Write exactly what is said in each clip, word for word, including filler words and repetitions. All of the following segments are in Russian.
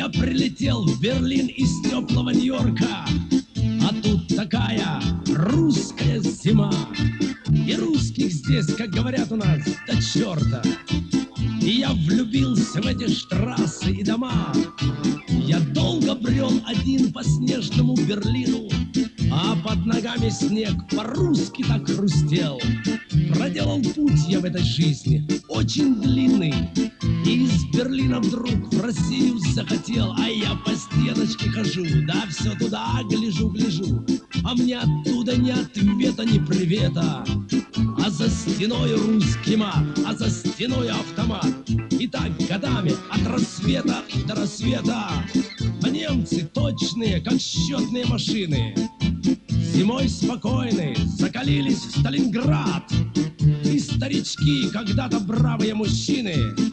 Я прилетел в Берлин из теплого Нью-Йорка, а тут такая русская зима. И русских здесь, как говорят у нас, до черта. И я влюбился в эти штрассы и дома. Я долго брел один по снежному Берлину, а под ногами снег по-русски так хрустел. Проделал путь я в этой жизни очень длинный, и из Берлина вдруг в Россию захотел. А я по стеночке хожу, да все туда гляжу, гляжу, а мне оттуда ни ответа, ни привета. А за стеной русский мат, а за стеной автомат. И так годами от рассвета до рассвета. А немцы точные, как счетные машины. Зимой спокойны, закалились в Сталинград. И старички, когда-то бравые мужчины,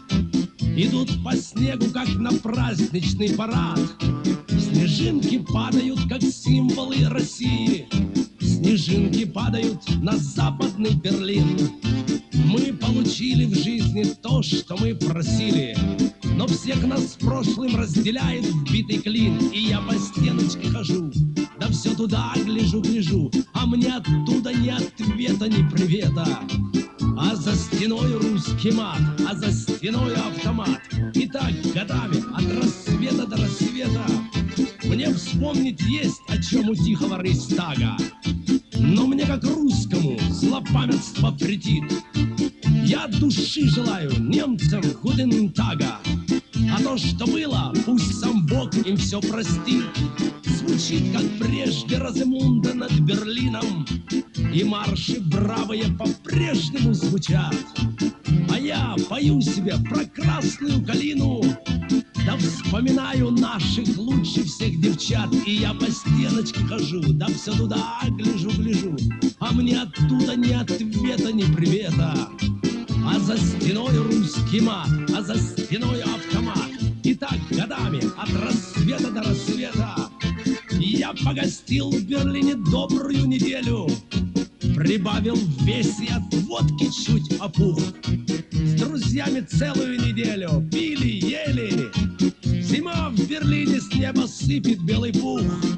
идут по снегу, как на праздничный парад. Снежинки падают, как символы России. Снежинки падают на западный Берлин. Мы получили в жизни то, что мы просили, но всех нас в прошлом разделяет вбитый клин. И я по стеночке хожу, да все туда гляжу, гляжу, а мне оттуда ни ответа, ни привета. А за стеной русский мат, а за стеной автомат. И так годами от рассвета до рассвета. Мне вспомнить есть о чем у тихого Рейхстага, но мне, как русскому, злопамятство претит. Я от души желаю немцам гудентага, а то, что было, пусть сам Бог им все простит. Звучит, как прежде, Розамунда над Берлином, и марши бравые по-прежнему звучат. А я пою себе про красную калину, да вспоминаю наших лучше всех девчат. И я по стеночке хожу, да все туда гляжу, гляжу, а мне оттуда ни ответа, ни привета. А за стеной русский мат, а за стеной автомат. И так годами от рассвета до рассвета. Я погостил в Берлине добрую неделю, прибавил в весе, от водки чуть опух. С друзьями целую неделю пили, ели. Зима в Берлине, с неба сыпет белый пух.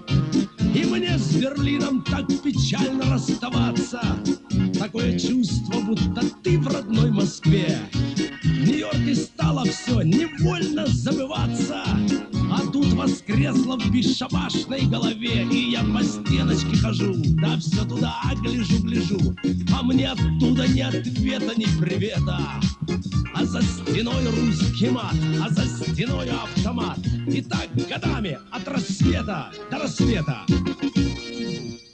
И мне с Берлином так печально расставаться. Такое чувство, будто ты в родной Москве. В Нью-Йорке стало все невольно забываться, а тут воскресло в бесшабашной голове. И я по стеночке хожу, да все туда гляжу, гляжу, а мне оттуда ни ответа, ни привета. А за стеной русский мат, а за стеной автомат. И так годами от рассвета до рассвета.